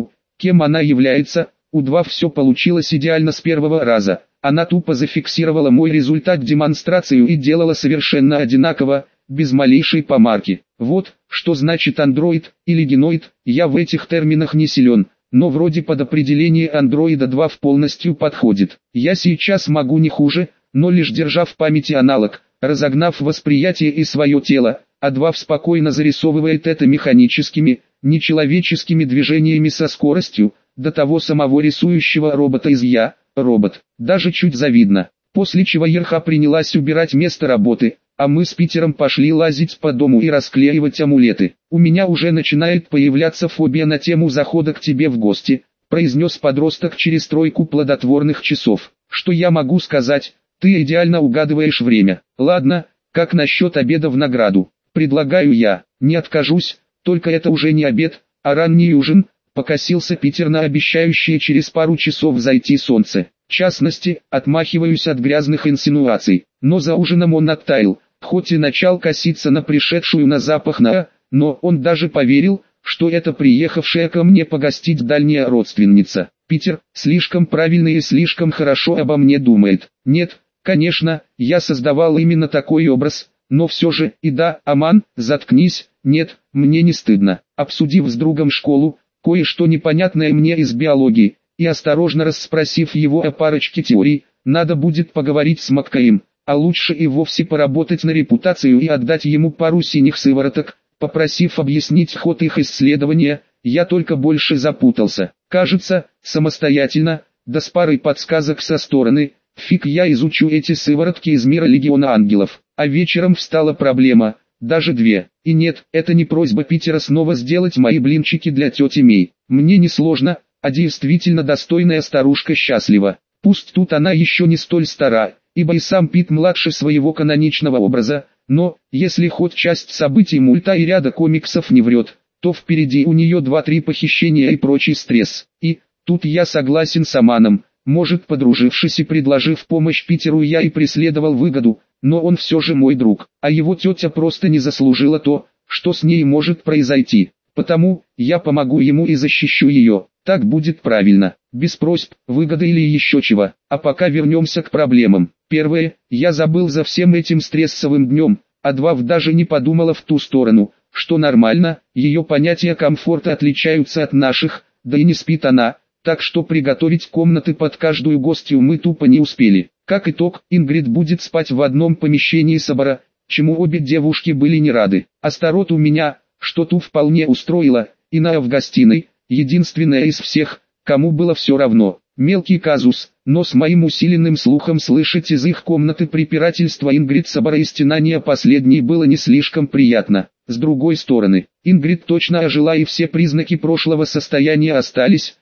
кем она является. У 2 все получилось идеально с первого раза. Она тупо зафиксировала мой результат демонстрацию и делала совершенно одинаково, без малейшей помарки. Вот, что значит андроид, или геноид, я в этих терминах не силен, но вроде под определение андроида 2 полностью подходит. Я сейчас могу не хуже, но лишь держа в памяти аналог, разогнав восприятие и свое тело, а 2 спокойно зарисовывает это механическими, нечеловеческими движениями со скоростью, до того самого рисующего робота из «Я», робот. Даже чуть завидно. После чего Ерха принялась убирать место работы, а мы с Питером пошли лазить по дому и расклеивать амулеты. «У меня уже начинает появляться фобия на тему захода к тебе в гости», произнес подросток через 3 плодотворных часов. «Что я могу сказать? Ты идеально угадываешь время. Ладно, как насчет обеда в награду? Предлагаю я. Не откажусь, только это уже не обед, а ранний ужин», покосился Питер на обещающее через пару часов зайти солнце. В частности, отмахиваюсь от грязных инсинуаций, но за ужином он оттаял, хоть и начал коситься на пришедшую на запах но он даже поверил, что это приехавшая ко мне погостить дальняя родственница. Питер слишком правильно и слишком хорошо обо мне думает. Нет, конечно, я создавал именно такой образ, но все же, и да, Аман, заткнись, нет, мне не стыдно. Обсудив с другом школу, кое-что непонятное мне из биологии, и осторожно расспросив его о парочке теорий, надо будет поговорить с Маккаем, а лучше и вовсе поработать на репутацию и отдать ему пару синих сывороток, попросив объяснить ход их исследования, я только больше запутался. Кажется, самостоятельно, да с парой подсказок со стороны, фиг я изучу эти сыворотки из мира Легиона Ангелов, а вечером встала проблема, даже 2. И нет, это не просьба Питера снова сделать мои блинчики для тети Мей. Мне не сложно, а действительно достойная старушка счастлива. Пусть тут она еще не столь стара, ибо и сам Пит младше своего каноничного образа, но, если хоть часть событий мульта и ряда комиксов не врет, то впереди у нее 2-3 похищения и прочий стресс. И, тут я согласен с Аманом, может, подружившись и предложив помощь Питеру, я и преследовал выгоду, но он все же мой друг, а его тетя просто не заслужила то, что с ней может произойти. Потому, я помогу ему и защищу ее, так будет правильно, без просьб, выгоды или еще чего. А пока вернемся к проблемам. Первое, я забыл за всем этим стрессовым днем, а 2 даже не подумала в ту сторону, что нормально, ее понятия комфорта отличаются от наших, да и не спит она, так что приготовить комнаты под каждую гостью мы тупо не успели. Как итог, Ингрид будет спать в одном помещении собора, чему обе девушки были не рады. Астарот у меня, что ту вполне устроила, иная в гостиной, единственная из всех, кому было все равно. Мелкий казус, но с моим усиленным слухом слышать из их комнаты препирательства Ингрид собора и стенания последней было не слишком приятно. С другой стороны, Ингрид точно ожила и все признаки прошлого состояния остались,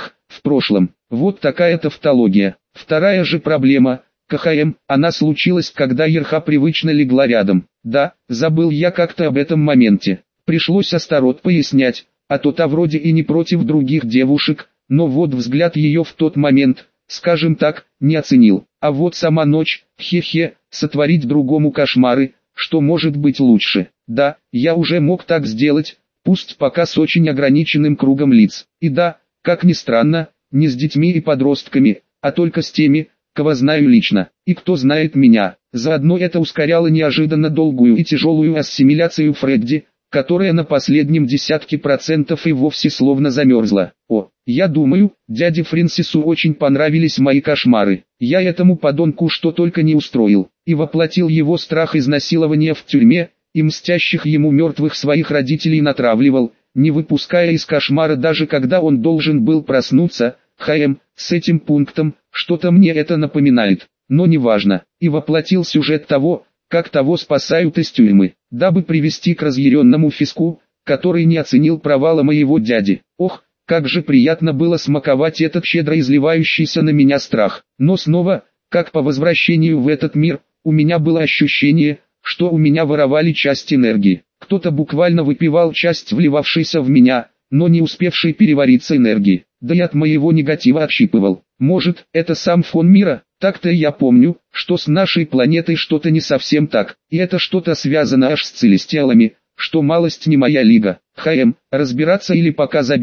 в прошлом. Вот такая тавтология. Вторая же проблема, КХМ, она случилась, когда Ерха привычно легла рядом. Да, забыл я как-то об этом моменте. Пришлось Астарот пояснять, а то та вроде и не против других девушек, но вот взгляд ее в тот момент, скажем так, не оценил. А вот сама ночь, сотворить другому кошмары, что может быть лучше. Да, я уже мог так сделать, пусть пока с очень ограниченным кругом лиц. И да, как ни странно, не с детьми и подростками, а только с теми, кого знаю лично, и кто знает меня. Заодно это ускоряло неожиданно долгую и тяжелую ассимиляцию Фредди, которая на последнем 10% и вовсе словно замерзла. Я думаю, дяде Фрэнсису очень понравились мои кошмары. Я этому подонку что только не устроил, и воплотил его страх изнасилования в тюрьме, и мстящих ему мертвых своих родителей натравливал, не выпуская из кошмара даже когда он должен был проснуться. С этим пунктом, что-то мне это напоминает, но неважно, и воплотил сюжет того, как того спасают из тюрьмы, дабы привести к разъяренному фиску, который не оценил провала моего дяди. Ох, как же приятно было смаковать этот щедро изливающийся на меня страх. Но снова, как по возвращению в этот мир, у меня было ощущение, что у меня воровали часть энергии. Кто-то буквально выпивал часть вливавшейся в меня, но не успевшей перевариться энергии. Да и от моего негатива отщипывал. Может, это сам фон мира? Так-то я помню, что с нашей планетой что-то не совсем так, и это что-то связано аж с целестиалами, что малость не моя лига. Разбираться или пока забить,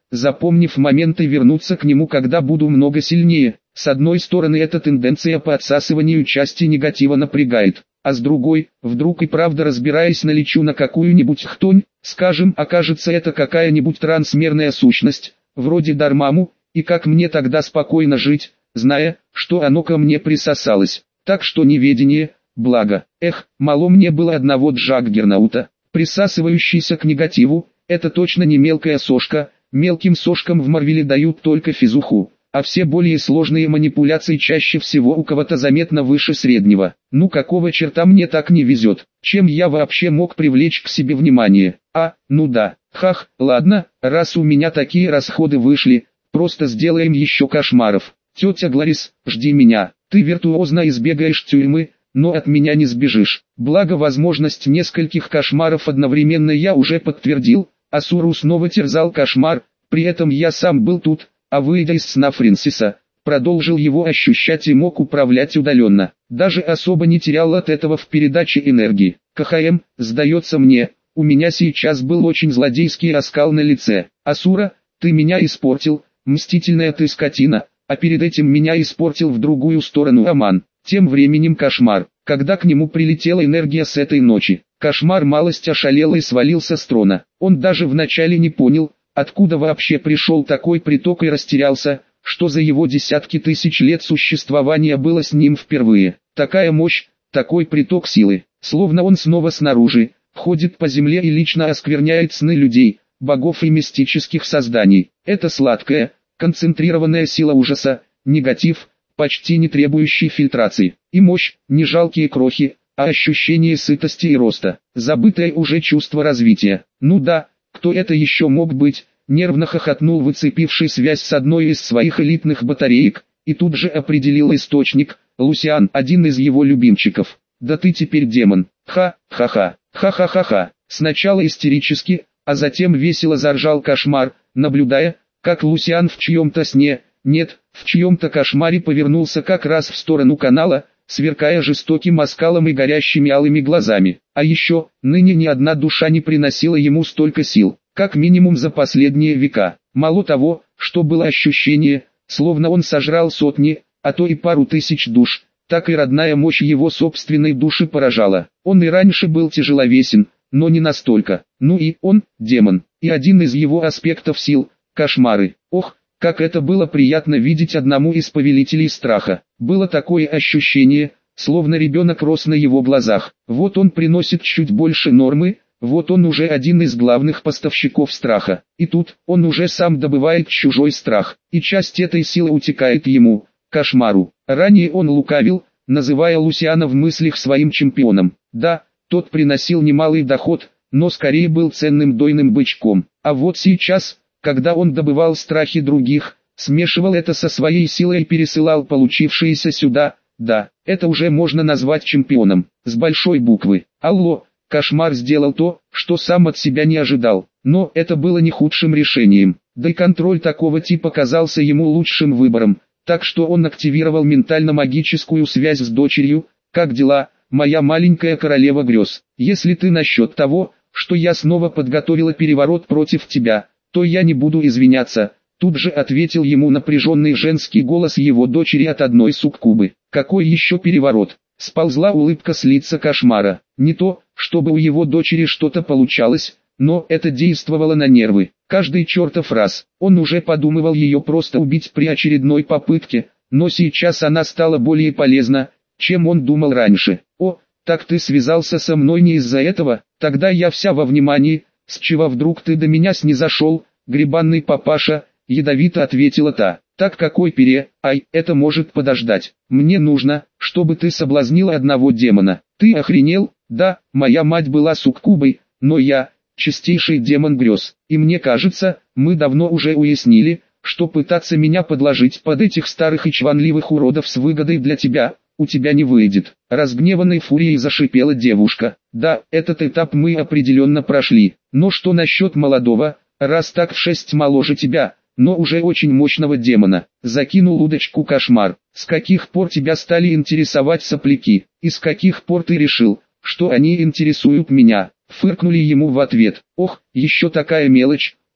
запомнив момент и вернуться к нему, когда буду много сильнее. С одной стороны, эта тенденция по отсасыванию части негатива напрягает, а с другой, вдруг и правда разбираясь, налечу на какую-нибудь хтонь, скажем, окажется это какая-нибудь трансмерная сущность, вроде Дармаму, и как мне тогда спокойно жить, зная, что оно ко мне присосалось. Так что неведение, благо. Эх, мало мне было одного Джаггернаута, присасывающийся к негативу, это точно не мелкая сошка, мелким сошкам в Марвеле дают только физуху, а все более сложные манипуляции чаще всего у кого-то заметно выше среднего. Ну какого черта мне так не везет, чем я вообще мог привлечь к себе внимание? Ну да, ладно, раз у меня такие расходы вышли, просто сделаем еще кошмаров. Тетя Гларис, жди меня, ты виртуозно избегаешь тюрьмы, но от меня не сбежишь. Благо возможность нескольких кошмаров одновременно я уже подтвердил, Асуру снова терзал кошмар, при этом я сам был тут, а выйдя из сна Фрэнсиса, продолжил его ощущать и мог управлять удаленно. Даже особо не терял от этого в передаче энергии. КХМ, сдается мне, у меня сейчас был очень злодейский оскал на лице. Асура, ты меня испортил, мстительная ты скотина, а перед этим меня испортил в другую сторону Аман. Тем временем кошмар, когда к нему прилетела энергия с этой ночи. Кошмар малость ошалел и свалился с трона. Он даже вначале не понял, откуда вообще пришел такой приток, и растерялся, что за его десятки тысяч лет существования было с ним впервые. Такая мощь, такой приток силы, словно он снова снаружи, ходит по земле и лично оскверняет сны людей, богов и мистических созданий. Это сладкая, концентрированная сила ужаса, негатив, почти не требующий фильтрации, и мощь, не жалкие крохи, а ощущение сытости и роста, забытое уже чувство развития. Ну да, кто это еще мог быть? Нервно хохотнул выцепивший связь с одной из своих элитных батареек, и тут же определил источник, Лусиан, один из его любимчиков. Да ты теперь демон, ха-ха-ха, ха-ха-ха-ха. Сначала истерически, а затем весело заржал кошмар, наблюдая, как Лусиан в чьем-то сне, нет, в чьем-то кошмаре повернулся как раз в сторону канала, сверкая жестоким оскалом и горящими алыми глазами. А еще, ныне ни одна душа не приносила ему столько сил, как минимум за последние века. Мало того, что было ощущение, словно он сожрал сотни, а то и пару тысяч душ, так и родная мощь его собственной души поражала. Он и раньше был тяжеловесен, но не настолько. Ну и он, демон, и один из его аспектов сил – кошмары. Ох, как это было приятно видеть одному из повелителей страха. Было такое ощущение, словно ребенок рос на его глазах. Вот он приносит чуть больше нормы, вот он уже один из главных поставщиков страха. И тут, он уже сам добывает чужой страх, и часть этой силы утекает ему, кошмару. Ранее он лукавил, называя Лусиана в мыслях своим чемпионом. Да, тот приносил немалый доход, но скорее был ценным дойным бычком. А вот сейчас, когда он добывал страхи других, смешивал это со своей силой и пересылал получившееся сюда, да, это уже можно назвать чемпионом, с большой буквы. Алло, кошмар сделал то, что сам от себя не ожидал, но это было не худшим решением, да и контроль такого типа казался ему лучшим выбором, так что он активировал ментально-магическую связь с дочерью. Как дела, моя маленькая королева грез? Если ты насчет того, что я снова подготовила переворот против тебя, то я не буду извиняться, тут же ответил ему напряженный женский голос его дочери от одной суккубы. Какой еще переворот? Сползла улыбка с лица кошмара. Не то, чтобы у его дочери что-то получалось, но это действовало на нервы. Каждый чертов раз, он уже подумывал ее просто убить при очередной попытке, но сейчас она стала более полезна, чем он думал раньше. О, так ты связался со мной не из-за этого? Тогда я вся во внимании. С чего вдруг ты до меня снизошел, гребанный папаша, ядовито ответила та. Так какой это может подождать. Мне нужно, чтобы ты соблазнила одного демона. Ты охренел? Да, моя мать была суккубой, но я, чистейший демон грез. И мне кажется, мы давно уже уяснили, что пытаться меня подложить под этих старых и чванливых уродов с выгодой для тебя, у тебя не выйдет. Разгневанной фурией зашипела девушка. Да, этот этап мы определенно прошли. Но что насчет молодого, раз так в 6 моложе тебя, но уже очень мощного демона? Закинул удочку кошмар. С каких пор тебя стали интересовать сопляки? И с каких пор ты решил, что они интересуют меня? Фыркнули ему в ответ. Ох, еще такая мелочь.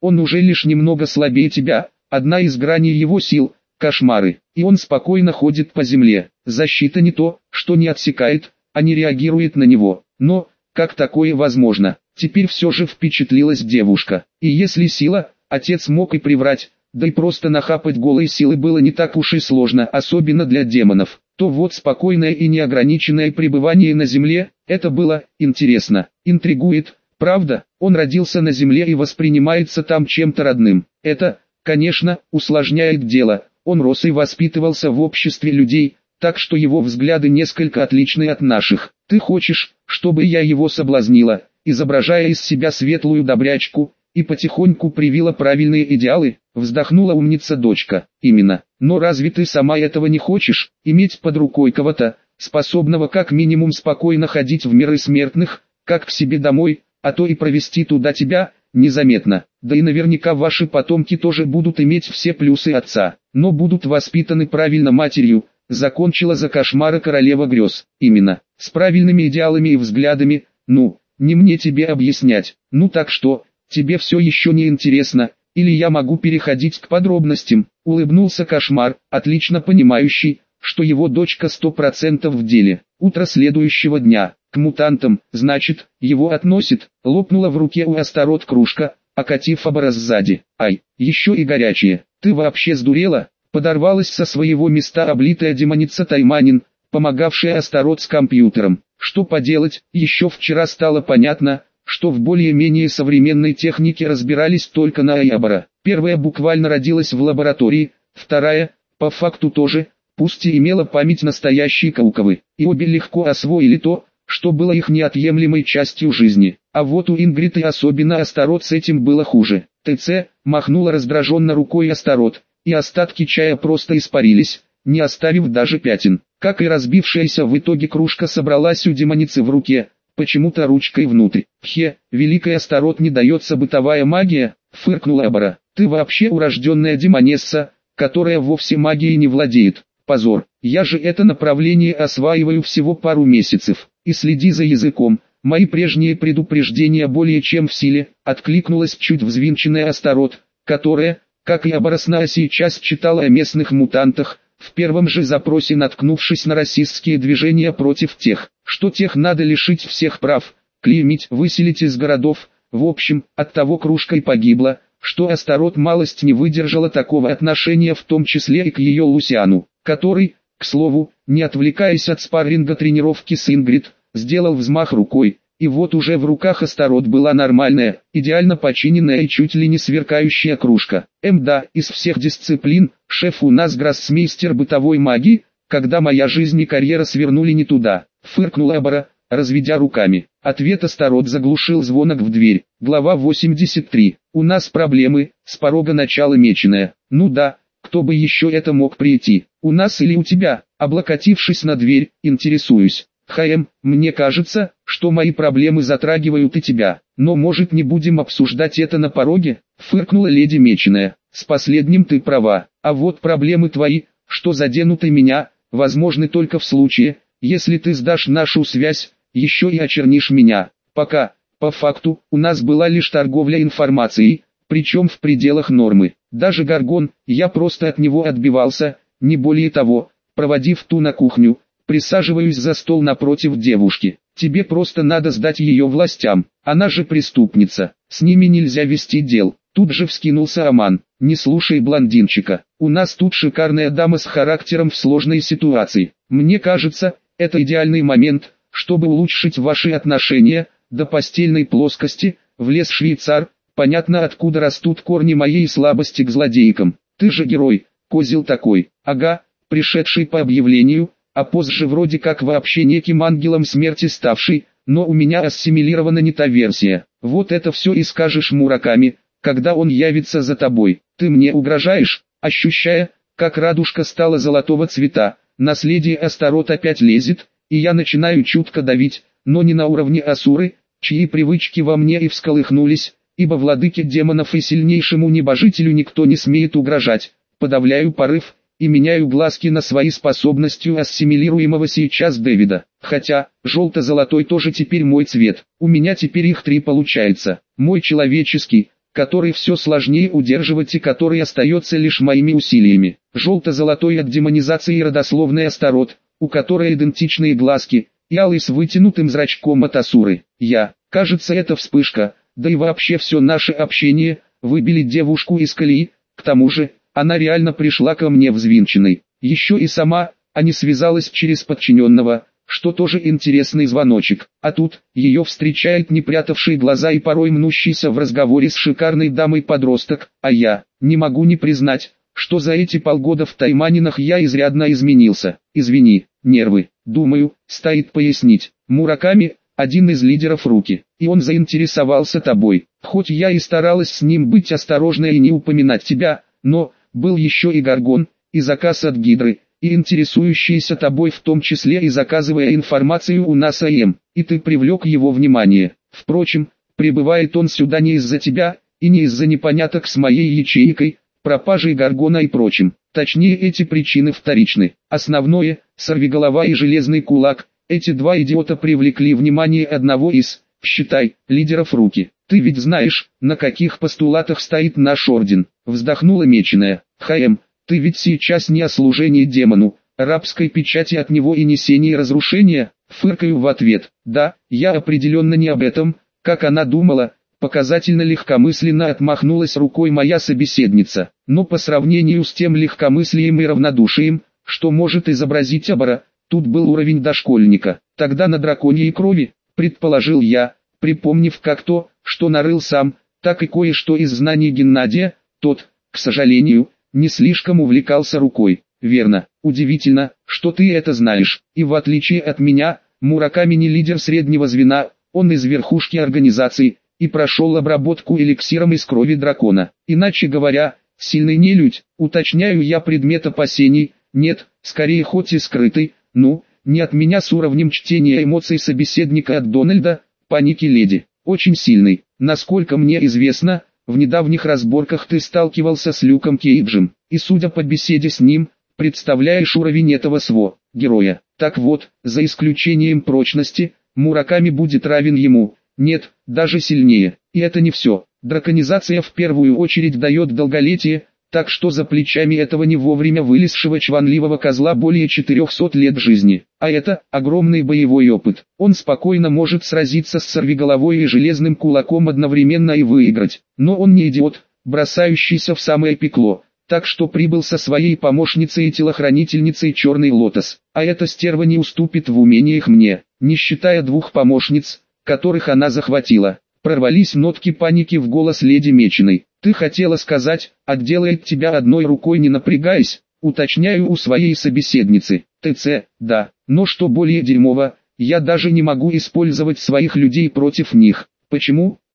Он уже лишь немного слабее тебя, одна из граней его сил – кошмары, и он спокойно ходит по земле. Защита не то, что не отсекает, а не реагирует на него. Но, как такое возможно? Теперь все же впечатлилась девушка. И если сила, отец мог и приврать, да и просто нахапать голой силы было не так уж и сложно, особенно для демонов, то вот спокойное и неограниченное пребывание на земле, это было интересно, интригует. Правда, он родился на земле и воспринимается там чем-то родным. Это, конечно, усложняет дело. Он рос и воспитывался в обществе людей, так что его взгляды несколько отличны от наших. Ты хочешь, чтобы я его соблазнила, изображая из себя светлую добрячку, и потихоньку привила правильные идеалы? Вздохнула умница дочка. Именно. Но разве ты сама этого не хочешь, иметь под рукой кого-то, способного как минимум спокойно ходить в миры смертных, как к себе домой, а то и провести туда тебя, незаметно. Да и наверняка ваши потомки тоже будут иметь все плюсы отца, но будут воспитаны правильно матерью, закончила за кошмара королева грез. Именно, с правильными идеалами и взглядами. Ну, не мне тебе объяснять. Ну так что, тебе все еще не интересно, или я могу переходить к подробностям? Улыбнулся кошмар, отлично понимающий, что его дочка 100% в деле. Утро следующего дня. К мутантам, значит, его относит. Лопнула в руке у Астарот кружка, окатив образ сзади. Ай, еще и горячее. Ты вообще сдурела? Подорвалась со своего места облитая демоница Тайманин, помогавшая Астарот с компьютером. Что поделать, еще вчера стало понятно, что в более-менее современной технике разбирались только на Айабара. Первая буквально родилась в лаборатории, вторая, по факту тоже, пусть и имела память настоящей Кауковы. И обе легко освоили то, что было их неотъемлемой частью жизни. А вот у Ингрид и особенно Астарот с этим было хуже. ТЦ, махнула раздраженно рукой Астарот, и остатки чая просто испарились, не оставив даже пятен. Как и разбившаяся в итоге кружка собралась у демоницы в руке, почему-то ручкой внутрь. Хе, великая Астарот не дается бытовая магия, фыркнула Абара. Ты вообще урожденная демонесса, которая вовсе магией не владеет. Позор, я же это направление осваиваю всего пару месяцев. И следи за языком, мои прежние предупреждения более чем в силе, откликнулась чуть взвинченная Астарот, которая, как и Абарасна сейчас читала о местных мутантах, в первом же запросе наткнувшись на расистские движения против тех, что тех надо лишить всех прав, клеймить, выселить из городов. В общем, оттого кружка и погибла, что Астарот малость не выдержала такого отношения, в том числе и к ее Лусиану, который, к слову, не отвлекаясь от спарринга тренировки с Ингрид, сделал взмах рукой, и вот уже в руках Астарот была нормальная, идеально починенная и чуть ли не сверкающая кружка. Да, из всех дисциплин, шеф у нас гроссмейстер бытовой магии, когда моя жизнь и карьера свернули не туда, фыркнула Абара, разведя руками. Ответ Астарот заглушил звонок в дверь. Глава 83. У нас проблемы, с порога начала меченая. Ну да, кто бы еще это мог прийти? У нас или у тебя? Облокотившись на дверь, интересуюсь. Мне кажется, что мои проблемы затрагивают и тебя. Но может не будем обсуждать это на пороге? Фыркнула леди Меченая. С последним ты права. А вот проблемы твои, что заденут и меня, возможны только в случае, если ты сдашь нашу связь, еще и очернишь меня. Пока, по факту, у нас была лишь торговля информацией, причем в пределах нормы. Даже Гаргон, я просто от него отбивался, не более того. Проводив ту на кухню, присаживаюсь за стол напротив девушки. Тебе просто надо сдать ее властям, она же преступница, с ними нельзя вести дел. Тут же вскинулся Аман. Не слушай блондинчика, у нас тут шикарная дама с характером в сложной ситуации. Мне кажется, это идеальный момент, чтобы улучшить ваши отношения. До постельной плоскости влез швейцар. Понятно, откуда растут корни моей слабости к злодейкам. Ты же герой, козел такой. Ага, пришедший по объявлению, а позже вроде как вообще неким ангелом смерти ставший, но у меня ассимилирована не та версия. Вот это все и скажешь Мураками, когда он явится за тобой. Ты мне угрожаешь? Ощущая, как радужка стала золотого цвета, наследие Астарот опять лезет, и я начинаю чутко давить, но не на уровне Асуры, чьи привычки во мне и всколыхнулись, ибо владыке демонов и сильнейшему небожителю никто не смеет угрожать. Подавляю порыв и меняю глазки на свои способностью ассимилируемого сейчас Дэвида. Хотя, желто-золотой тоже теперь мой цвет. У меня теперь их 3 получается. Мой человеческий, который все сложнее удерживать и который остается лишь моими усилиями. Желто-золотой от демонизации родословной Астарот, у которой идентичные глазки, и алый с вытянутым зрачком от Асуры. Кажется, это вспышка, да и вообще все наше общение, выбили девушку из колеи, к тому же, она реально пришла ко мне взвинченной. Еще и сама, а не связалась через подчиненного, что тоже интересный звоночек. А тут, ее встречает не прятавший глаза и порой мнущийся в разговоре с шикарной дамой подросток, а я не могу не признать, что за эти полгода в Тайманинах я изрядно изменился. Извини, нервы, думаю, стоит пояснить. Мураками – один из лидеров Руки, и он заинтересовался тобой. Хоть я и старалась с ним быть осторожной и не упоминать тебя, но был еще и Гаргон, и заказ от Гидры, и интересующийся тобой в том числе и заказывая информацию у нас АМ, и ты привлек его внимание. Впрочем, прибывает он сюда не из-за тебя, и не из-за непоняток с моей ячейкой, пропажей Гаргона и прочим. Точнее, эти причины вторичны. Основное, сорвиголова и железный кулак, эти два идиота привлекли внимание одного из, считай, лидеров Руки. Ты ведь знаешь, на каких постулатах стоит наш орден, вздохнула Меченая. Ты ведь сейчас не о служении демону, рабской печати от него и несении разрушения, фыркаю в ответ. Да, я определенно не об этом, как она думала, показательно легкомысленно отмахнулась рукой моя собеседница. Но по сравнению с тем легкомыслием и равнодушием, что может изобразить Абара, тут был уровень дошкольника. Тогда на драконьей крови, предположил я, припомнив как то, что нарыл сам, так и кое-что из знаний Геннадия. Тот, к сожалению, не слишком увлекался рукой. Верно, удивительно, что ты это знаешь. И в отличие от меня, Мураками не лидер среднего звена, он из верхушки организации, и прошел обработку эликсиром из крови дракона. Иначе говоря, сильный нелюдь, уточняю я предмет опасений, нет, скорее хоть и скрытый, не от меня с уровнем чтения эмоций собеседника от Дональда, паники леди, очень сильный. Насколько мне известно, в недавних разборках ты сталкивался с Люком Кейджем, и судя по беседе с ним, представляешь уровень этого героя. Так вот, за исключением прочности, Мураками будет равен ему, нет, даже сильнее. И это не все. Драконизация в первую очередь дает долголетие, так что за плечами этого не вовремя вылезшего чванливого козла более 400 лет жизни. А это огромный боевой опыт. Он спокойно может сразиться с сорвиголовой и железным кулаком одновременно и выиграть. Но он не идиот, бросающийся в самое пекло. Так что прибыл со своей помощницей и телохранительницей Черный Лотос. А эта стерва не уступит в умениях мне, не считая двух помощниц, которых она захватила. Прорвались нотки паники в голос леди Меченой. Ты хотела сказать, отделает тебя одной рукой не напрягаясь, уточняю у своей собеседницы. ТЦ, да, но что более дерьмово, я даже не могу использовать своих людей против них. Почему?